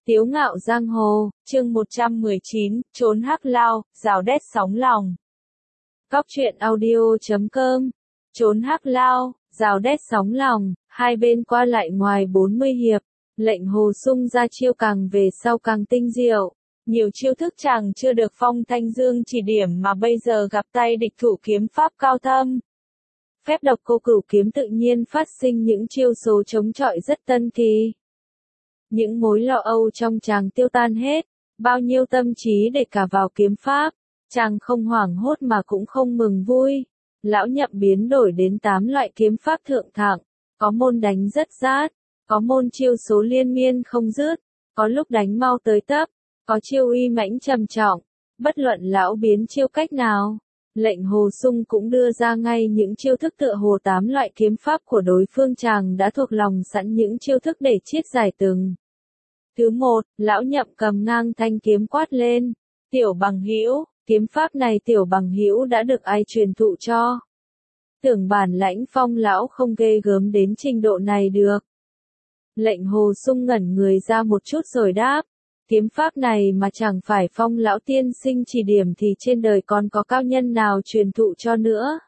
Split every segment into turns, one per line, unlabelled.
Tiếu ngạo giang hồ, chương 119, trốn hắc lao, rào đét sóng lòng. Cóc truyện audio.com, trốn hắc lao, rào đét sóng lòng, hai bên qua lại ngoài 40 hiệp, lệnh Hồ Sung ra chiêu càng về sau càng tinh diệu. Nhiều chiêu thức chàng chưa được Phong Thanh Dương chỉ điểm mà bây giờ gặp tay địch thủ kiếm pháp cao thâm. Phép độc cô cửu kiếm tự nhiên phát sinh những chiêu số chống chọi rất tân kỳ. Những mối lo âu trong chàng tiêu tan hết, bao nhiêu tâm trí để cả vào kiếm pháp, chàng không hoảng hốt mà cũng không mừng vui. Lão Nhậm biến đổi đến 8 loại kiếm pháp thượng thặng, có môn đánh rất rát, có môn chiêu số liên miên không dứt, có lúc đánh mau tới tấp, có chiêu uy mãnh trầm trọng, bất luận lão biến chiêu cách nào. Lệnh Hồ Sung cũng đưa ra ngay những chiêu thức tựa hồ 8 loại kiếm pháp của đối phương, chàng đã thuộc lòng sẵn những chiêu thức để chiết giải từng. Thứ 1, lão Nhậm cầm ngang thanh kiếm quát lên, "Tiểu Bằng Hữu, kiếm pháp này Tiểu Bằng Hữu đã được ai truyền thụ cho? Tưởng bản lãnh Phong lão không ghê gớm đến trình độ này được." Lệnh Hồ Sung ngẩn người ra một chút rồi đáp, "Kiếm pháp này mà chẳng phải Phong lão tiên sinh chỉ điểm thì trên đời còn có cao nhân nào truyền thụ cho nữa."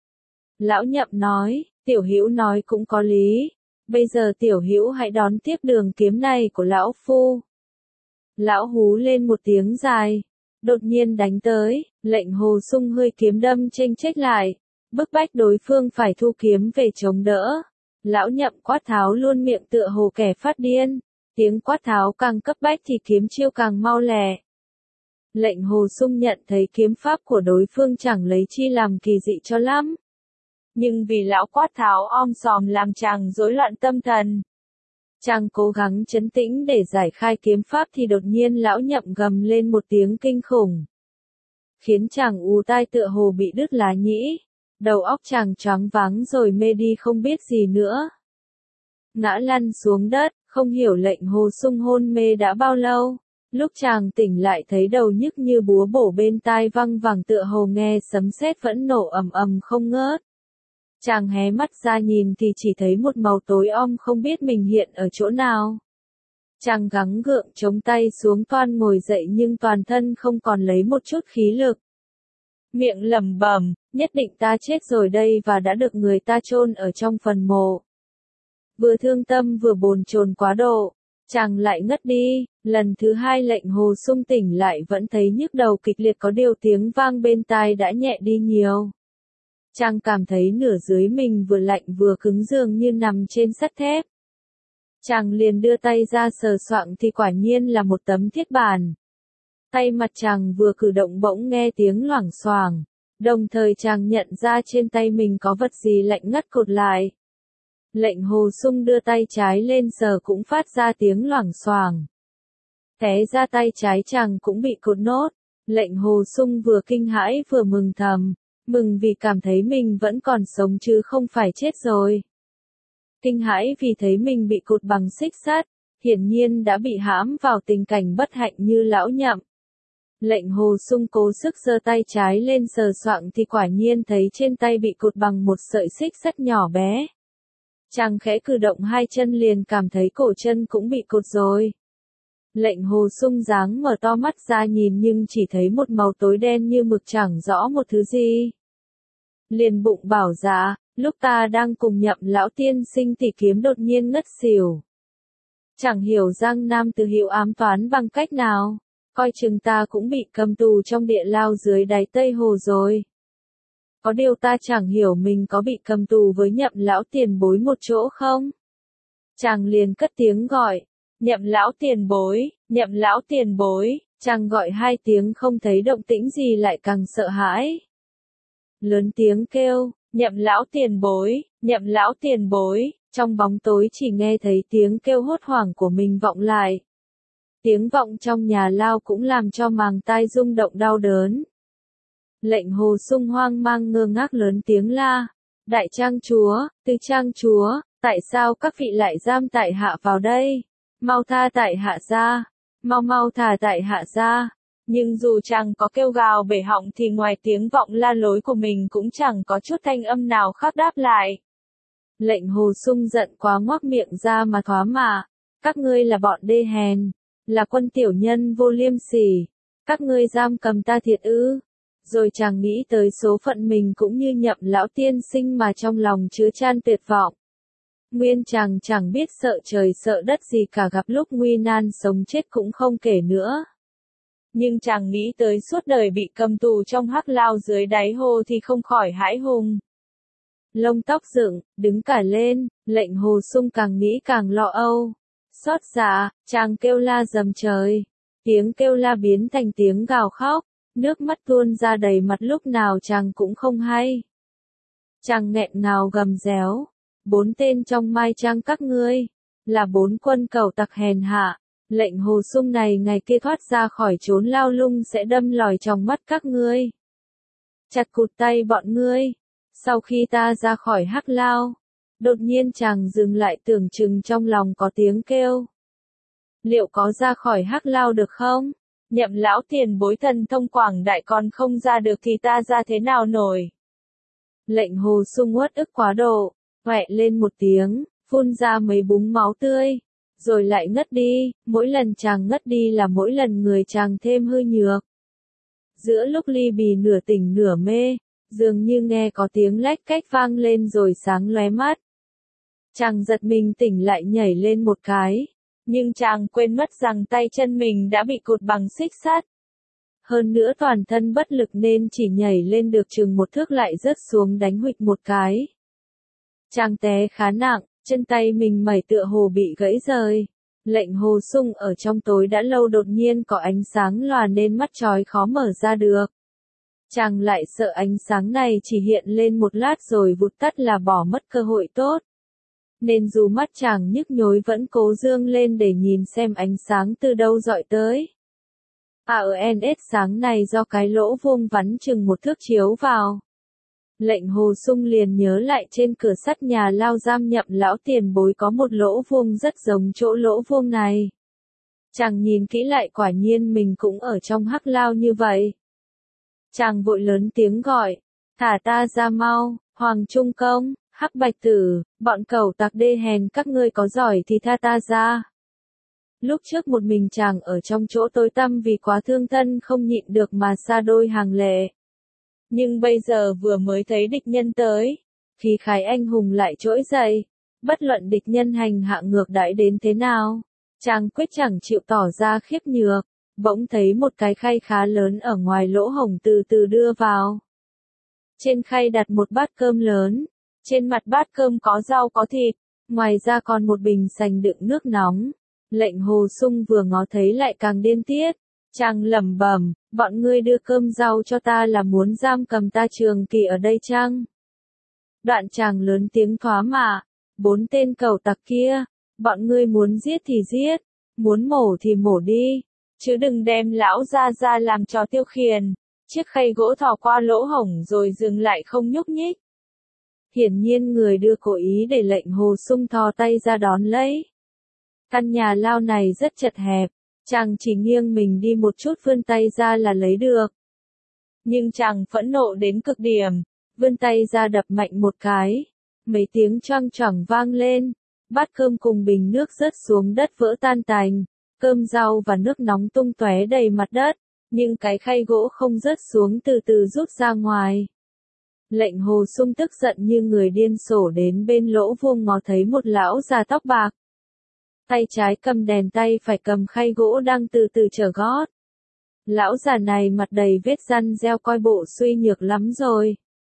Lão Nhậm nói, "Tiểu Hữu nói cũng có lý. Bây giờ Tiểu Hữu hãy đón tiếp đường kiếm này của lão phu." Lão hú lên một tiếng dài, đột nhiên đánh tới, lệnh Hồ Sung hơi kiếm đâm chênh chếch lại, bức bách đối phương phải thu kiếm về chống đỡ. Lão Nhậm quát tháo luôn miệng tựa hồ kẻ phát điên, tiếng quát tháo càng cấp bách thì kiếm chiêu càng mau lẹ. Lệnh Hồ Sung nhận thấy kiếm pháp của đối phương chẳng lấy chi làm kỳ dị cho lắm. Nhưng vì lão quát tháo om sòm làm chàng rối loạn tâm thần. Chàng cố gắng trấn tĩnh để giải khai kiếm pháp thì đột nhiên lão Nhậm gầm lên một tiếng kinh khủng, khiến chàng ù tai tựa hồ bị đứt lá nhĩ, đầu óc chàng choáng váng rồi mê đi không biết gì nữa. Ngã lăn xuống đất, không hiểu lệnh Hồ Sung hôn mê đã bao lâu. Lúc chàng tỉnh lại thấy đầu nhức như búa bổ bên tai văng vẳng tựa hồ nghe sấm sét vẫn nổ ầm ầm không ngớt. Chàng hé mắt ra nhìn thì chỉ thấy một màu tối om không biết mình hiện ở chỗ nào. Chàng gắng gượng chống tay xuống toan ngồi dậy nhưng toàn thân không còn lấy một chút khí lực. Miệng lẩm bẩm, nhất định ta chết rồi đây và đã được người ta chôn ở trong phần mộ. Vừa thương tâm vừa bồn chồn quá độ, chàng lại ngất đi. Lần thứ hai lệnh Hồ Sung tỉnh lại vẫn thấy nhức đầu kịch liệt, có điều tiếng vang bên tai đã nhẹ đi nhiều. Chàng cảm thấy nửa dưới mình vừa lạnh vừa cứng dường như nằm trên sắt thép. Chàng liền đưa tay ra sờ soạng thì quả nhiên là một tấm thiết bàn. Tay mặt chàng vừa cử động bỗng nghe tiếng loảng xoảng, đồng thời chàng nhận ra trên tay mình có vật gì lạnh ngắt cột lại. Lệnh Hồ Sung đưa tay trái lên sờ cũng phát ra tiếng loảng xoảng. Té ra tay trái chàng cũng bị cột nốt. Lệnh Hồ Sung vừa kinh hãi vừa mừng thầm, mừng vì cảm thấy mình vẫn còn sống chứ không phải chết rồi. Kinh hãi vì thấy mình bị cột bằng xích sắt, hiển nhiên đã bị hãm vào tình cảnh bất hạnh như lão Nhậm. Lệnh Hồ Sung cố sức giơ tay trái lên sờ soạng thì quả nhiên thấy trên tay bị cột bằng một sợi xích sắt nhỏ bé. Chàng khẽ cử động hai chân liền cảm thấy cổ chân cũng bị cột rồi. Lệnh Hồ Sung dáng mở to mắt ra nhìn nhưng chỉ thấy một màu tối đen như mực, chẳng rõ một thứ gì. Liền bụng bảo dạ, lúc ta đang cùng Nhậm lão tiên sinh thì kiếm đột nhiên ngất xỉu. Chẳng hiểu Giang Nam Từ Hiệu ám toán bằng cách nào, coi chừng ta cũng bị cầm tù trong địa lao dưới đáy Tây Hồ rồi. Có điều ta chẳng hiểu mình có bị cầm tù với Nhậm lão tiền bối một chỗ không?" Chàng liền cất tiếng gọi, "Nhậm lão tiền bối, Nhậm lão tiền bối." Chàng gọi hai tiếng không thấy động tĩnh gì lại càng sợ hãi. Lớn tiếng kêu, "Nhậm lão tiền bối, Nhậm lão tiền bối." Trong bóng tối chỉ nghe thấy tiếng kêu hốt hoảng của mình vọng lại. Tiếng vọng trong nhà lao cũng làm cho màng tai rung động đau đớn. Lệnh Hồ Sung hoang mang ngơ ngác lớn tiếng la, "Đại trang chúa, Tư trang chúa, tại sao các vị lại giam tại hạ vào đây? Mau tha tại hạ ra, mau thả tại hạ ra." Nhưng dù chàng có kêu gào bể họng thì ngoài tiếng vọng la lối của mình cũng chẳng có chút thanh âm nào khác đáp lại. Lệnh Hồ Sung giận quá ngoác miệng ra mà thoá mạ, "Các ngươi là bọn đê hèn, Là quân tiểu nhân vô liêm sỉ. Các ngươi giam cầm ta thiệt ư? Rồi chàng nghĩ tới số phận mình cũng như Nhậm lão tiên sinh mà trong lòng chứa chan tuyệt vọng. Nguyên chàng chẳng biết sợ trời sợ đất gì cả, gặp lúc nguy nan sống chết cũng không kể nữa. Nhưng chàng nghĩ tới suốt đời bị cầm tù trong hắc lao dưới đáy hồ thì không khỏi hãi hùng. Lông tóc dựng, đứng cả lên, Lệnh Hồ Sung càng nghĩ càng lo âu. Xót dạ, chàng kêu la dầm trời. Tiếng kêu la biến thành tiếng gào khóc, nước mắt tuôn ra đầy mặt lúc nào chàng cũng không hay. Chàng nghẹn ngào gầm réo, 4 tên trong mai trang các ngươi, là 4 quân cẩu tặc hèn hạ. Lệnh Hồ Sung này ngày kia thoát ra khỏi chốn lao lung sẽ đâm lòi trong mắt các ngươi. Chặt cụt tay bọn ngươi. Sau khi ta ra khỏi hắc lao, đột nhiên chàng dừng lại, tưởng chừng trong lòng có tiếng kêu. Liệu có ra khỏi hắc lao được không? Nhậm lão tiền bối thần thông quảng đại còn không ra được thì ta ra thế nào nổi? Lệnh Hồ Sung uất ức quá độ, quẹ lên một tiếng, phun ra mấy búng máu tươi, rồi lại ngất đi. Mỗi lần chàng ngất đi là mỗi lần người chàng thêm hư nhược. Giữa lúc ly bì nửa tỉnh nửa mê, dường như nghe có tiếng lách cách vang lên rồi sáng lóe mắt. Chàng giật mình tỉnh lại, nhảy lên một cái, nhưng chàng quên mất rằng tay chân mình đã bị cụt bằng xích sắt. Hơn nữa toàn thân bất lực nên chỉ nhảy lên được chừng 1 thước lại rớt xuống đánh huỵch một cái. Chàng té khá nặng, chân tay mình mẩy tựa hồ bị gãy rời. Lệnh Hồ Sung ở trong tối đã lâu đột nhiên có ánh sáng lòa nên mắt chói khó mở ra được. Chàng lại sợ ánh sáng này chỉ hiện lên một lát rồi vụt tắt là bỏ mất cơ hội tốt. Nên dù mắt chàng nhức nhối vẫn cố dương lên để nhìn xem ánh sáng từ đâu dọi tới. AENS sáng này do cái lỗ vuông vắn chừng 1 thước chiếu vào. Lệnh Hồ Sung liền nhớ lại trên cửa sắt nhà lao giam Nhậm lão tiền bối có một lỗ vuông rất giống chỗ lỗ vuông này. Chàng nhìn kỹ lại quả nhiên mình cũng ở trong hắc lao như vậy. Chàng vội lớn tiếng gọi, thả ta ra mau, Hoàng Trung Công, Hắc Bạch Tử, bọn cẩu tặc đê hèn các ngươi có giỏi thì tha ta ra. Lúc trước một mình chàng ở trong chỗ tối tăm vì quá thương thân không nhịn được mà xa đôi hàng lệ. Nhưng bây giờ vừa mới thấy địch nhân tới, khí khái anh hùng lại trỗi dậy, bất luận địch nhân hành hạ ngược đãi đến thế nào, chàng quyết chẳng chịu tỏ ra khiếp nhược. Bỗng thấy một cái khay khá lớn ở ngoài lỗ hổng từ từ đưa vào. Trên khay đặt một bát cơm lớn, trên mặt bát cơm có rau có thịt, ngoài ra còn một bình sành đựng nước nóng. Lệnh Hồ Sung vừa ngó thấy lại càng điên tiết, chàng lẩm bẩm, bọn ngươi đưa cơm rau cho ta là muốn giam cầm ta trường kỳ ở đây chăng? Đoạn chàng lớn tiếng thoá mạ, 4 tên cẩu tặc kia, bọn ngươi muốn giết thì giết, muốn mổ thì mổ đi. Chứ đừng đem lão ra làm trò tiêu khiển. Chiếc khay gỗ thò qua lỗ hổng rồi dừng lại không nhúc nhích. Hiển nhiên người đưa cố ý để Lệnh Hồ Sung thò tay ra đón lấy. Căn nhà lao này rất chật hẹp, chàng chỉ nghiêng mình đi một chút vươn tay ra là lấy được. Nhưng chàng phẫn nộ đến cực điểm, vươn tay ra đập mạnh một cái. Mấy tiếng choang choảng vang lên, bát cơm cùng bình nước rớt xuống đất vỡ tan tành. Cơm rau và nước nóng tung tóe đầy mặt đất, nhưng cái khay gỗ không rớt xuống từ từ rút ra ngoài. Lệnh Hồ Sung tức giận như người điên sổ đến bên lỗ vuông ngó thấy một lão già tóc bạc. Tay trái cầm đèn, tay phải cầm khay gỗ đang từ từ trở gót. Lão già này mặt đầy vết răn reo coi bộ suy nhược lắm rồi.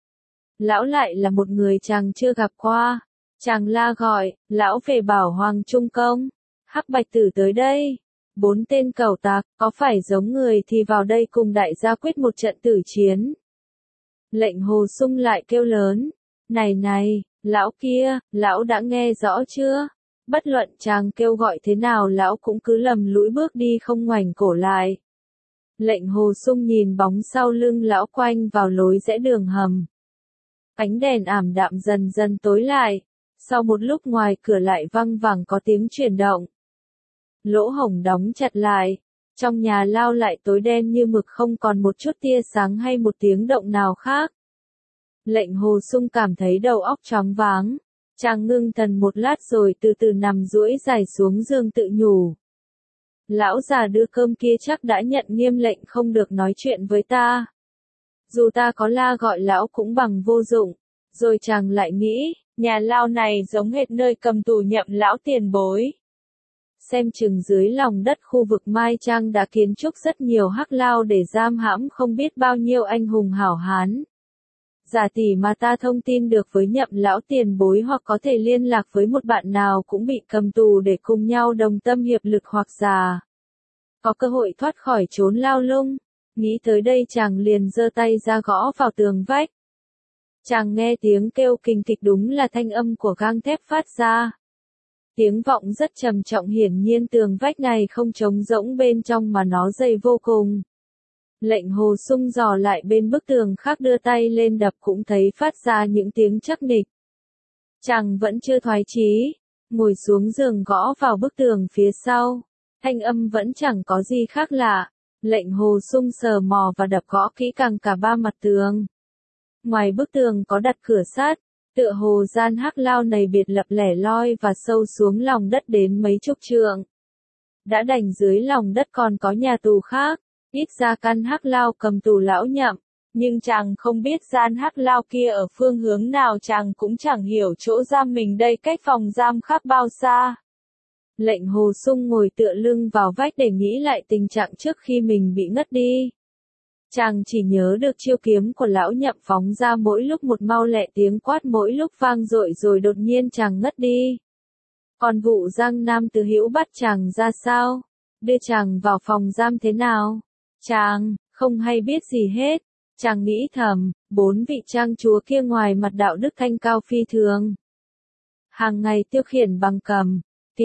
Lão lại là một người chàng chưa gặp qua. Chàng la gọi, lão về bảo Hoàng Trung Công. Hắc Bạch Tử tới đây. 4 tên cẩu tặc, có phải giống người thì vào đây cùng đại gia quyết một trận tử chiến. Lệnh Hồ Sung lại kêu lớn. Này, lão kia, lão đã nghe rõ chưa? Bất luận chàng kêu gọi thế nào lão cũng cứ lầm lũi bước đi không ngoảnh cổ lại. Lệnh Hồ Sung nhìn bóng sau lưng lão quanh vào lối rẽ đường hầm. Ánh đèn ảm đạm dần dần tối lại. Sau một lúc ngoài cửa lại văng vẳng có tiếng chuyển động. Lỗ hổng đóng chặt lại. Trong nhà lao lại tối đen như mực, không còn một chút tia sáng hay một tiếng động nào khác. Lệnh Hồ Sung cảm thấy đầu óc choáng váng. Chàng ngưng thần một lát rồi từ từ nằm duỗi dài xuống giường tự nhủ. Lão già đưa cơm kia chắc đã nhận nghiêm lệnh không được nói chuyện với ta. Dù ta có la gọi lão cũng bằng vô dụng. Rồi chàng lại nghĩ, nhà lao này giống hệt nơi cầm tù nhậm lão tiền bối. Xem chừng dưới lòng đất khu vực Mai Trang đã kiến trúc rất nhiều hắc lao để giam hãm không biết bao nhiêu anh hùng hảo hán. Giả tỷ mà ta thông tin được với nhậm lão tiền bối hoặc có thể liên lạc với một bạn nào cũng bị cầm tù để cùng nhau đồng tâm hiệp lực hoặc già có cơ hội thoát khỏi chốn lao lung. Nghĩ tới đây chàng liền giơ tay ra gõ vào tường vách. Chàng nghe tiếng kêu kình kịch, đúng là thanh âm của gang thép phát ra. Tiếng vọng rất trầm trọng, hiển nhiên tường vách này không trống rỗng bên trong mà nó dày vô cùng. Lệnh Hồ Sung dò lại bên bức tường khác, đưa tay lên đập cũng thấy phát ra những tiếng chắc nịch. Chàng vẫn chưa thoái chí, ngồi xuống giường gõ vào bức tường phía sau. Thanh âm vẫn chẳng có gì khác lạ. Lệnh Hồ Sung sờ mò và đập gõ kỹ càng cả ba mặt tường. Ngoài bức tường có đặt cửa sắt, tựa hồ gian hắc lao này biệt lập lẻ loi và sâu xuống lòng đất đến mấy chục trượng. Đã đành dưới lòng đất còn có nhà tù khác, ít ra căn hắc lao cầm tù lão nhậm, nhưng chàng không biết gian hắc lao kia ở phương hướng nào, chàng cũng chẳng hiểu chỗ giam mình đây cách phòng giam khác bao xa. Lệnh Hồ Sung ngồi tựa lưng vào vách để nghĩ lại tình trạng trước khi mình bị ngất đi. Chàng chỉ nhớ được chiêu kiếm của lão nhậm phóng ra mỗi lúc một mau lẹ, tiếng quát mỗi lúc vang dội, rồi đột nhiên chàng ngất đi. Còn vụ Giang Nam Từ Hữu bắt chàng ra sao? Đưa chàng vào phòng giam thế nào? Chàng không hay biết gì hết. Chàng nghĩ thầm, bốn vị trang chúa kia ngoài mặt đạo đức thanh cao phi thường, hàng ngày tiêu khiển bằng cầm,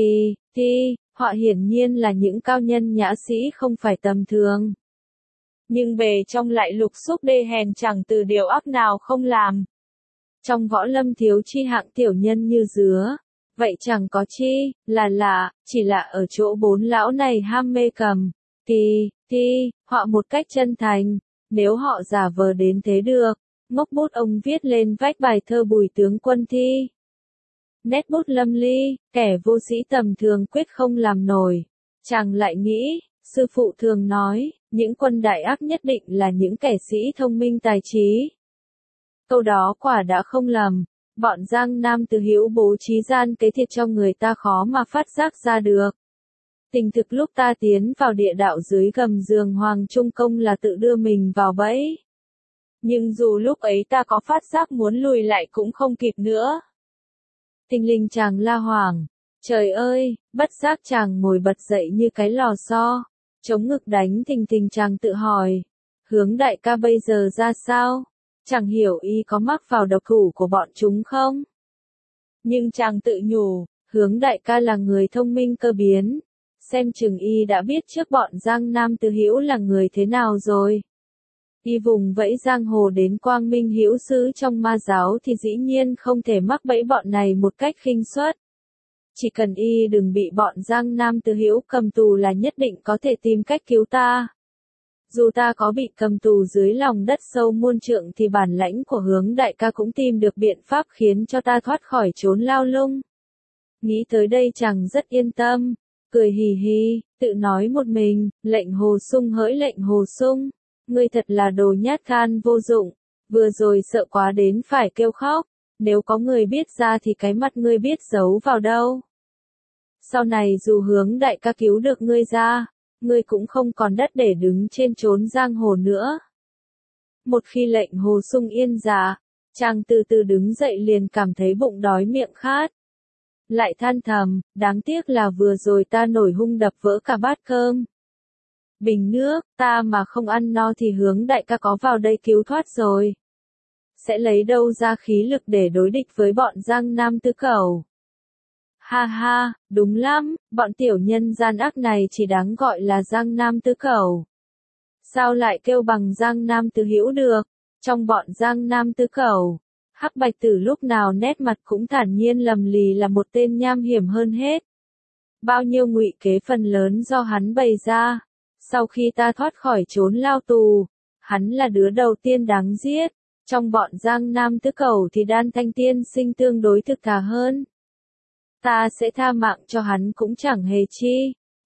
họ hiển nhiên là những cao nhân nhã sĩ không phải tầm thường. Nhưng bề trong lại lục xúc đê hèn, chẳng từ điều ác nào không làm. Trong võ lâm thiếu chi hạng tiểu nhân như dứa, vậy chẳng có chi là lạ, chỉ là ở chỗ bốn lão này ham mê cầm, họ một cách chân thành. Nếu họ giả vờ đến thế được, ngốc bút ông viết lên vách bài thơ Bùi tướng quân thi. Nét bút lâm ly, kẻ vô sĩ tầm thường quyết không làm nổi. Chàng lại nghĩ, sư phụ thường nói, những quân đại ác nhất định là những kẻ sĩ thông minh tài trí. Câu đó quả đã không lầm, bọn Giang Nam Từ Hữu bố trí gian kế thiệt cho người ta khó mà phát giác ra được. Tình thực lúc ta tiến vào địa đạo dưới gầm giường Hoàng Trung Công là tự đưa mình vào bẫy. Nhưng dù lúc ấy ta có phát giác muốn lùi lại cũng không kịp nữa. Thình lình chàng la hoảng, trời ơi, bất giác chàng ngồi bật dậy như cái lò xo, chống ngực đánh thình thình. Chàng tự hỏi, Hướng đại ca bây giờ ra sao? Chẳng hiểu y có mắc vào độc thủ của bọn chúng không? Nhưng chàng tự nhủ, Hướng đại ca là người thông minh cơ biến, xem chừng y đã biết trước bọn Giang Nam Từ Hữu là người thế nào rồi. Y vùng vẫy giang hồ đến quang minh hữu xứ trong ma giáo thì dĩ nhiên không thể mắc bẫy bọn này một cách khinh suất. Chỉ cần y đừng bị bọn Giang Nam Từ Hữu cầm tù là nhất định có thể tìm cách cứu ta. Dù ta có bị cầm tù dưới lòng đất sâu muôn trượng thì bản lãnh của Hướng đại ca cũng tìm được biện pháp khiến cho ta thoát khỏi chốn lao lung. Nghĩ tới đây chàng rất yên tâm, cười hì hì, tự nói một mình. Lệnh Hồ Sung hỡi lệnh Hồ Sung, ngươi thật là đồ nhát gan vô dụng, vừa rồi sợ quá đến phải kêu khóc, nếu có người biết ra thì cái mặt ngươi biết giấu vào đâu. Sau này dù Hướng đại ca cứu được ngươi ra, ngươi cũng không còn đất để đứng trên chốn giang hồ nữa. Một khi lệnh Hồ Sung yên dạ, chàng từ từ đứng dậy liền cảm thấy bụng đói miệng khát. Lại than thầm, đáng tiếc là vừa rồi ta nổi hung đập vỡ cả bát cơm. Bình nước, ta mà không ăn no thì Hướng đại ca có vào đây cứu thoát rồi. Sẽ lấy đâu ra khí lực để đối địch với bọn Giang Nam Tứ Cẩu. Ha ha, đúng lắm, bọn tiểu nhân gian ác này chỉ đáng gọi là Giang Nam Tứ Cẩu. Sao lại kêu bằng Giang Nam Từ Hữu được? Trong bọn Giang Nam Tứ Cẩu, Hắc Bạch Tử lúc nào nét mặt cũng thản nhiên lầm lì là một tên nham hiểm hơn hết. Bao nhiêu ngụy kế phần lớn do hắn bày ra. Sau khi ta thoát khỏi chốn lao tù, hắn là đứa đầu tiên đáng giết. Trong bọn Giang Nam Tứ Cẩu thì Đan Thanh tiên sinh tương đối thực thà hơn. Ta sẽ tha mạng cho hắn cũng chẳng hề chi.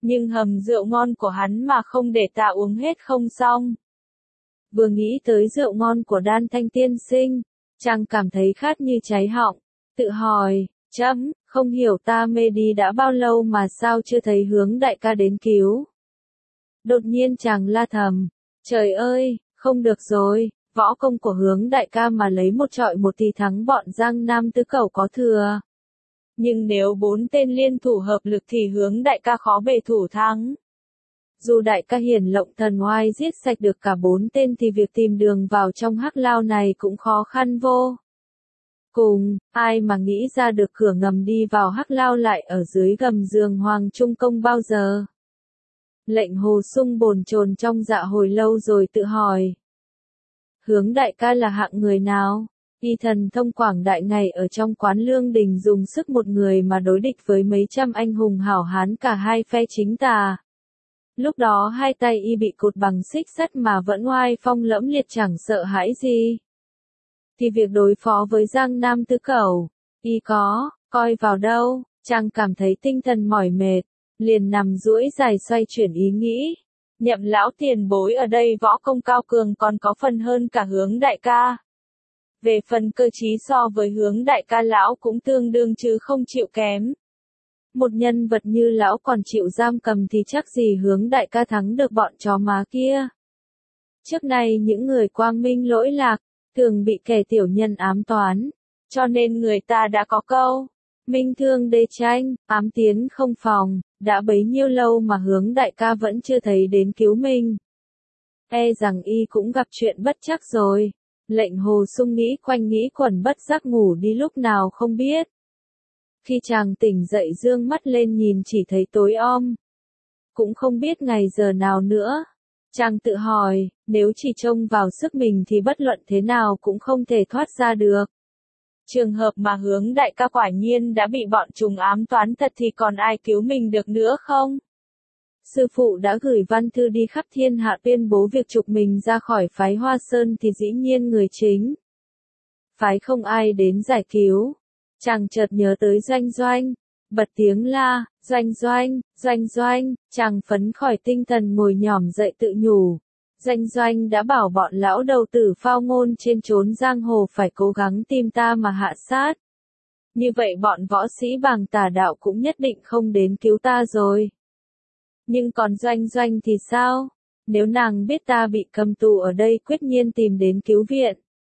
Nhưng hầm rượu ngon của hắn mà không để ta uống hết không xong. Vừa nghĩ tới rượu ngon của Đan Thanh tiên sinh, chàng cảm thấy khát như cháy họng, tự hỏi, chấm, không hiểu ta mê đi đã bao lâu mà sao chưa thấy Hướng đại ca đến cứu. Đột nhiên chàng la thầm, trời ơi, không được rồi, võ công của Hướng đại ca mà lấy một trọi một thì thắng bọn Giang Nam tứ cẩu có thừa. Nhưng nếu 4 tên liên thủ hợp lực thì Hướng đại ca khó bề thủ thắng. Dù đại ca hiển lộng thần oai giết sạch được cả 4 tên thì việc tìm đường vào trong hắc lao này cũng khó khăn vô cùng, ai mà nghĩ ra được cửa ngầm đi vào hắc lao lại ở dưới gầm giường Hoàng Trung Công bao giờ. Lệnh Hồ Sung bồn chồn trong dạ hồi lâu rồi tự hỏi. Hướng đại ca là hạng người nào? Y thần thông quảng đại ngày ở trong quán lương đình dùng sức một người mà đối địch với mấy trăm anh hùng hảo hán cả hai phe chính tà. Lúc đó hai tay y bị cột bằng xích sắt mà vẫn oai phong lẫm liệt chẳng sợ hãi gì. Thì việc đối phó với Giang Nam tứ cẩu, y có, coi vào đâu, chàng cảm thấy tinh thần mỏi mệt, liền nằm duỗi dài xoay chuyển ý nghĩ. Nhậm lão tiền bối ở đây võ công cao cường còn có phần hơn cả Hướng đại ca. Về phần cơ trí so với Hướng đại ca lão cũng tương đương chứ không chịu kém. Một nhân vật như lão còn chịu giam cầm thì chắc gì Hướng đại ca thắng được bọn chó má kia. Trước nay những người quang minh lỗi lạc, thường bị kẻ tiểu nhân ám toán, cho nên người ta đã có câu, minh thương đê tranh, ám tiến không phòng, đã bấy nhiêu lâu mà Hướng đại ca vẫn chưa thấy đến cứu mình. E rằng y cũng gặp chuyện bất chắc rồi. Lệnh Hồ Sung nghĩ quanh nghĩ quẩn bất giác ngủ đi lúc nào không biết. Khi chàng tỉnh dậy dương mắt lên nhìn chỉ thấy tối om. Cũng không biết ngày giờ nào nữa. Chàng tự hỏi, nếu chỉ trông vào sức mình thì bất luận thế nào cũng không thể thoát ra được. Trường hợp mà Hướng đại ca quả nhiên đã bị bọn chúng ám toán thật thì còn ai cứu mình được nữa không? Sư phụ đã gửi văn thư đi khắp thiên hạ tuyên bố việc trục mình ra khỏi phái Hoa Sơn thì dĩ nhiên người chính phái không ai đến giải cứu. Chàng chợt nhớ tới Doanh Doanh, bật tiếng la, Doanh Doanh, Doanh Doanh, chàng phấn khỏi tinh thần ngồi nhỏm dậy tự nhủ. Doanh Doanh đã bảo bọn lão đầu tử phao ngôn trên chốn giang hồ phải cố gắng tìm ta mà hạ sát. Như vậy bọn võ sĩ bàng tà đạo cũng nhất định không đến cứu ta rồi. Nhưng còn Doanh Doanh thì sao? Nếu nàng biết ta bị cầm tù ở đây quyết nhiên tìm đến cứu viện.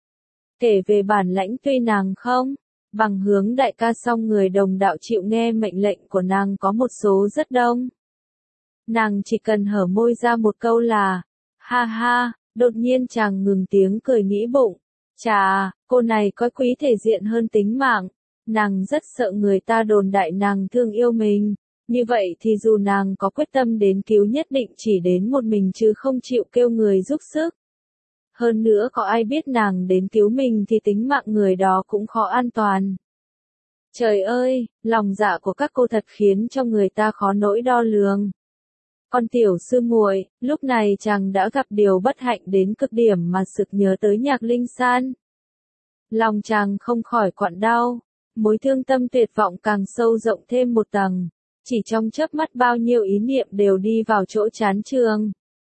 Kể về bản lãnh tuy nàng không bằng Hướng đại ca song người đồng đạo chịu nghe mệnh lệnh của nàng có một số rất đông. Nàng chỉ cần hở môi ra một câu là, ha ha, đột nhiên chàng ngừng tiếng cười nghĩ bụng. Chà, cô này có quý thể diện hơn tính mạng. Nàng rất sợ người ta đồn đại nàng thương yêu mình. Như vậy thì dù nàng có quyết tâm đến cứu nhất định chỉ đến một mình chứ không chịu kêu người giúp sức. Hơn nữa có ai biết nàng đến cứu mình thì tính mạng người đó cũng khó an toàn. Trời ơi, lòng dạ của các cô thật khiến cho người ta khó nỗi đo lường. Con tiểu sư muội, lúc này chàng đã gặp điều bất hạnh đến cực điểm mà sực nhớ tới Nhạc Linh San. Lòng chàng không khỏi quặn đau, mối thương tâm tuyệt vọng càng sâu rộng thêm một tầng. Chỉ trong chớp mắt bao nhiêu ý niệm đều đi vào chỗ chán chường.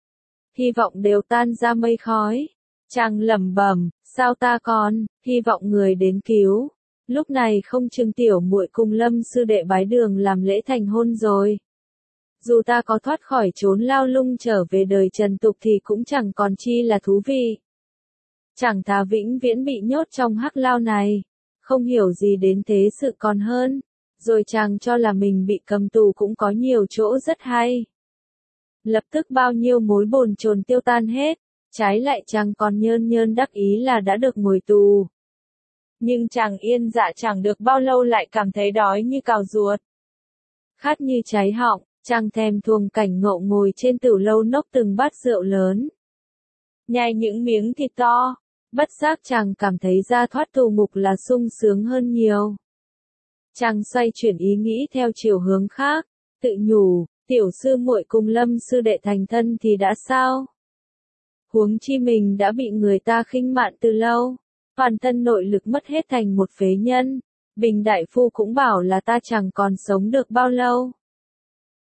Hy vọng đều tan ra mây khói. Chàng lẩm bẩm, sao ta còn, hy vọng người đến cứu. Lúc này không chừng tiểu muội cùng Lâm sư đệ bái đường làm lễ thành hôn rồi. Dù ta có thoát khỏi chốn lao lung trở về đời trần tục thì cũng chẳng còn chi là thú vị. Chẳng thà vĩnh viễn bị nhốt trong hắc lao này. Không hiểu gì đến thế sự còn hơn. Rồi chàng cho là mình bị cầm tù cũng có nhiều chỗ rất hay. Lập tức bao nhiêu mối bồn chồn tiêu tan hết, trái lại chàng còn nhơn nhơn đắc ý là đã được ngồi tù. Nhưng chàng yên dạ chẳng được bao lâu lại cảm thấy đói như cào ruột. Khát như cháy họng, chàng thèm thuồng cảnh ngộ ngồi trên tửu lâu nốc từng bát rượu lớn. Nhai những miếng thịt to, bất giác chàng cảm thấy ra thoát tù ngục là sung sướng hơn nhiều. Chàng xoay chuyển ý nghĩ theo chiều hướng khác, tự nhủ, tiểu sư muội cùng Lâm sư đệ thành thân thì đã sao? Huống chi mình đã bị người ta khinh mạn từ lâu, toàn thân nội lực mất hết thành một phế nhân. Bình đại phu cũng bảo là ta chẳng còn sống được bao lâu.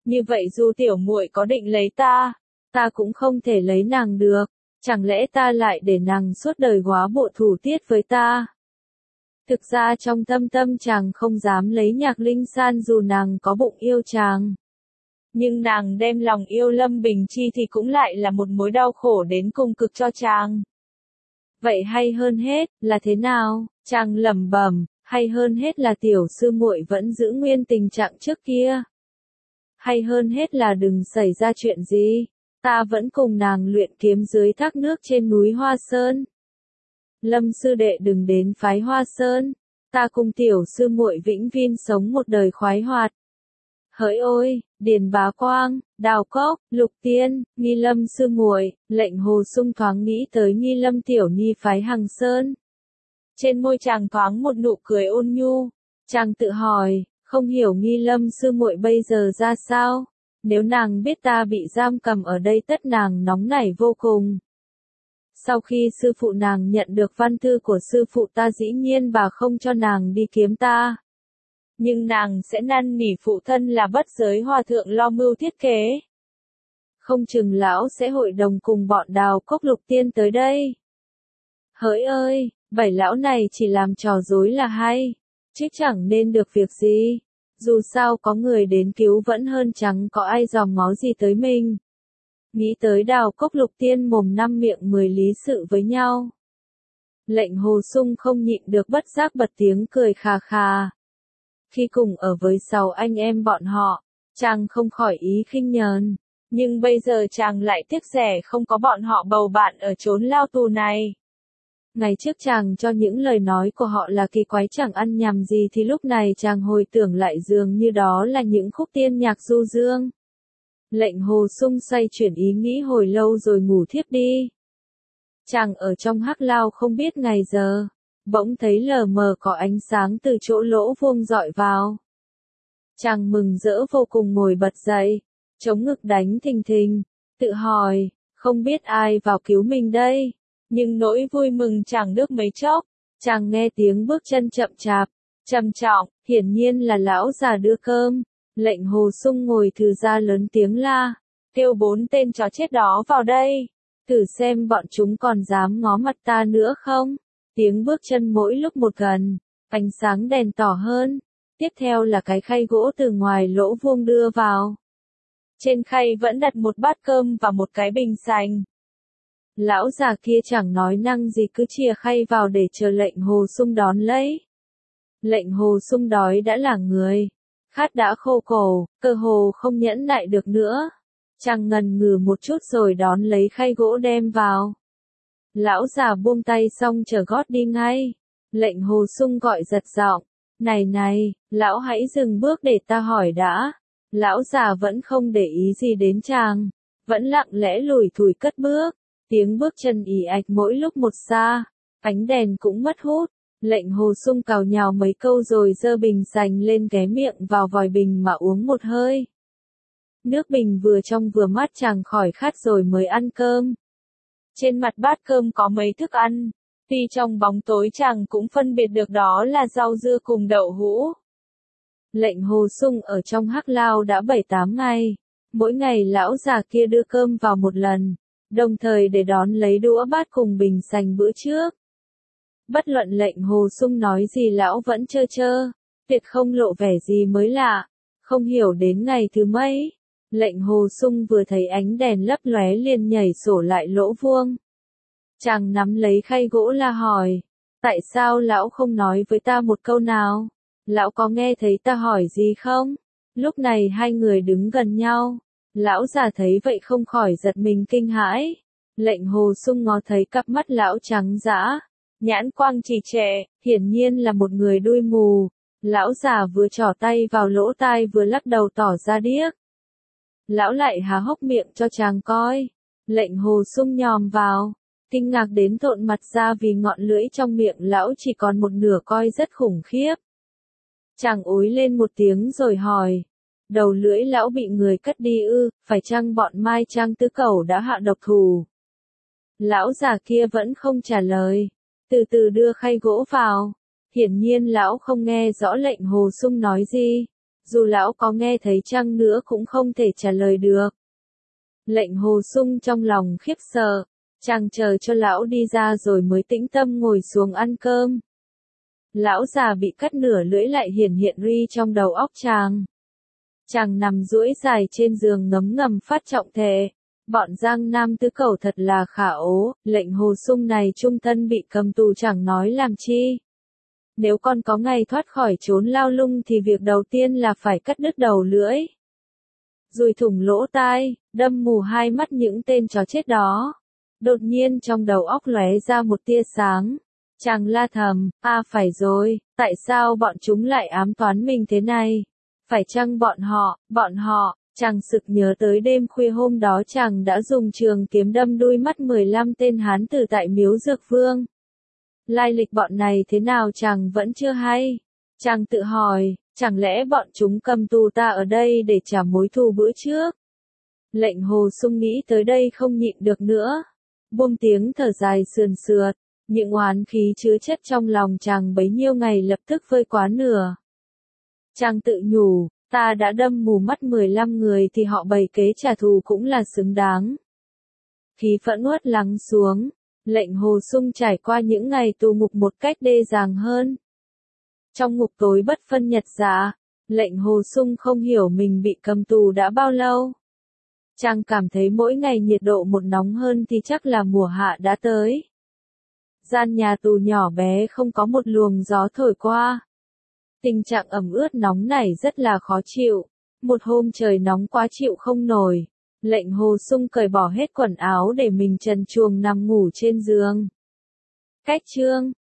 Như vậy dù tiểu muội có định lấy ta cũng không thể lấy nàng được, chẳng lẽ ta lại để nàng suốt đời góa bộ thủ tiết với ta? Thực ra trong tâm tâm chàng không dám lấy Nhạc Linh San dù nàng có bụng yêu chàng. Nhưng nàng đem lòng yêu Lâm Bình Chi thì cũng lại là một mối đau khổ đến cùng cực cho chàng. Vậy hay hơn hết là thế nào? Chàng lẩm bẩm, hay hơn hết là tiểu sư muội vẫn giữ nguyên tình trạng trước kia. Hay hơn hết là đừng xảy ra chuyện gì, ta vẫn cùng nàng luyện kiếm dưới thác nước trên núi Hoa Sơn. Lâm sư đệ đừng đến phái Hoa Sơn, ta cùng tiểu sư muội vĩnh viễn sống một đời khoái hoạt. Hỡi ôi, Điền Bá Quang, Đào Cốc, Lục Tiên, Nghi Lâm sư muội, Lệnh Hồ Sung thoáng nghĩ tới Nghi Lâm tiểu ni phái Hằng Sơn. Trên môi chàng thoáng một nụ cười ôn nhu, chàng tự hỏi, không hiểu Nghi Lâm sư muội bây giờ ra sao, nếu nàng biết ta bị giam cầm ở đây tất nàng nóng nảy vô cùng. Sau khi sư phụ nàng nhận được văn thư của sư phụ ta dĩ nhiên bà không cho nàng đi kiếm ta. Nhưng nàng sẽ năn nỉ phụ thân là Bất Giới Hòa Thượng lo mưu thiết kế. Không chừng lão sẽ hội đồng cùng bọn Đào Cốc Lục Tiên tới đây. Hỡi ơi, bảy lão này chỉ làm trò dối là hay, chứ chẳng nên được việc gì. Dù sao có người đến cứu vẫn hơn chẳng có ai dòm ngó gì tới mình. Nghĩ tới Đào Cốc Lục Tiên mồm năm miệng 10 lý sự với nhau. Lệnh Hồ Sung không nhịn được bất giác bật tiếng cười khà khà. Khi cùng ở với 6 anh em bọn họ, chàng không khỏi ý khinh nhờn, nhưng bây giờ chàng lại tiếc rẻ không có bọn họ bầu bạn ở chốn lao tù này. Ngày trước chàng cho những lời nói của họ là kỳ quái chẳng ăn nhầm gì thì lúc này chàng hồi tưởng lại dường như đó là những khúc tiên nhạc du dương. Lệnh Hồ Sung xoay chuyển ý nghĩ hồi lâu rồi ngủ thiếp đi. Chàng ở trong hắc lao không biết ngày giờ, bỗng thấy lờ mờ có ánh sáng từ chỗ lỗ vuông dọi vào. Chàng mừng rỡ vô cùng ngồi bật dậy, chống ngực đánh thình thình, tự hỏi, không biết ai vào cứu mình đây, nhưng nỗi vui mừng chẳng được mấy chốc, chàng nghe tiếng bước chân chậm chạp, trầm trọng, hiển nhiên là lão già đưa cơm. Lệnh Hồ Sung ngồi thừ ra lớn tiếng la, kêu 4 tên chó chết đó vào đây, thử xem bọn chúng còn dám ngó mặt ta nữa không. Tiếng bước chân mỗi lúc một gần, ánh sáng đèn tỏ hơn, tiếp theo là cái khay gỗ từ ngoài lỗ vuông đưa vào. Trên khay vẫn đặt một bát cơm và một cái bình sành. Lão già kia chẳng nói năng gì cứ chìa khay vào để chờ lệnh Hồ Sung đón lấy. Lệnh Hồ Sung đói đã là người, khát đã khô cổ, cơ hồ không nhẫn nại được nữa. Chàng ngần ngừ một chút rồi đón lấy khay gỗ đem vào. Lão già buông tay xong trở gót đi ngay. Lệnh Hồ Sung gọi giật giọng, này này, lão hãy dừng bước để ta hỏi đã. Lão già vẫn không để ý gì đến chàng, vẫn lặng lẽ lủi thủi cất bước. Tiếng bước chân ì ạch mỗi lúc một xa, ánh đèn cũng mất hút. Lệnh Hồ Sung cào nhào mấy câu rồi giơ bình sành lên ghé miệng vào vòi bình mà uống một hơi. Nước bình vừa trong vừa mát chàng khỏi khát rồi mới ăn cơm. Trên mặt bát cơm có mấy thức ăn, tuy trong bóng tối chàng cũng phân biệt được đó là rau dưa cùng đậu hũ. Lệnh Hồ Sung ở trong hắc lao đã 7-8 ngày, mỗi ngày lão già kia đưa cơm vào một lần, đồng thời để đón lấy đũa bát cùng bình sành bữa trước. Bất luận lệnh Hồ Sung nói gì lão vẫn chơ chơ, tuyệt không lộ vẻ gì mới lạ, không hiểu đến ngày thứ mấy. Lệnh Hồ Sung vừa thấy ánh đèn lấp lóe liền nhảy sổ lại lỗ vuông. Chàng nắm lấy khay gỗ la hỏi, tại sao lão không nói với ta một câu nào? Lão có nghe thấy ta hỏi gì không? Lúc này hai người đứng gần nhau, lão già thấy vậy không khỏi giật mình kinh hãi. Lệnh Hồ Sung ngó thấy cặp mắt lão trắng dã, nhãn quang trì trệ, hiển nhiên là một người đuôi mù. Lão già vừa trỏ tay vào lỗ tai vừa lắc đầu tỏ ra điếc. Lão lại há hốc miệng cho chàng coi. Lệnh Hồ Sung nhòm vào, kinh ngạc đến thộn mặt ra vì ngọn lưỡi trong miệng lão chỉ còn một nửa coi rất khủng khiếp. Chàng ối lên một tiếng rồi hỏi, đầu lưỡi lão bị người cất đi ư, phải chăng bọn Mai Trang Tứ Cẩu đã hạ độc thủ? Lão già kia vẫn không trả lời, từ từ đưa khay gỗ vào. Hiển nhiên lão không nghe rõ lệnh Hồ Sung nói gì. Dù lão có nghe thấy chăng nữa cũng không thể trả lời được. Lệnh Hồ Sung trong lòng khiếp sợ, chàng chờ cho lão đi ra rồi mới tĩnh tâm ngồi xuống ăn cơm. Lão già bị cắt nửa lưỡi lại hiển hiện ri trong đầu óc chàng. Chàng nằm duỗi dài trên giường ngấm ngầm phát trọng thề. Bọn Giang Nam tứ cẩu thật là khả ố, lệnh Hồ Sung này trung thân bị cầm tù chẳng nói làm chi. Nếu con có ngày thoát khỏi trốn lao lung thì việc đầu tiên là phải cắt đứt đầu lưỡi. Dùi thủng lỗ tai, đâm mù hai mắt những tên chó chết đó. Đột nhiên trong đầu óc lóe ra một tia sáng. Chàng la thầm, phải rồi, tại sao bọn chúng lại ám toán mình thế này? Phải chăng bọn họ, chàng sực nhớ tới đêm khuya hôm đó chàng đã dùng trường kiếm đâm đuôi mắt 15 tên hán tử tại miếu Dược Vương. Lai lịch bọn này thế nào chàng vẫn chưa hay. Chàng tự hỏi, chẳng lẽ bọn chúng cầm tù ta ở đây để trả mối thù bữa trước? Lệnh Hồ Sung nghĩ tới đây không nhịn được nữa. Buông tiếng thở dài sườn sượt, những oán khí chứa chất trong lòng chàng bấy nhiêu ngày lập tức vơi quá nửa. Chàng tự nhủ, ta đã đâm mù mắt 15 người thì họ bày kế trả thù cũng là xứng đáng. Khí phẫn uất lắng xuống, lệnh Hồ Sung trải qua những ngày tù ngục một cách dễ dàng hơn. Trong ngục tối bất phân nhật dạ, lệnh Hồ Sung không hiểu mình bị cầm tù đã bao lâu. Chàng cảm thấy mỗi ngày nhiệt độ một nóng hơn thì chắc là mùa hạ đã tới. Gian nhà tù nhỏ bé không có một luồng gió thổi qua. Tình trạng ẩm ướt nóng này rất là khó chịu. Một hôm trời nóng quá chịu không nổi. Lệnh Hồ Sung cởi bỏ hết quần áo để mình trần truồng nằm ngủ trên giường. Cách chương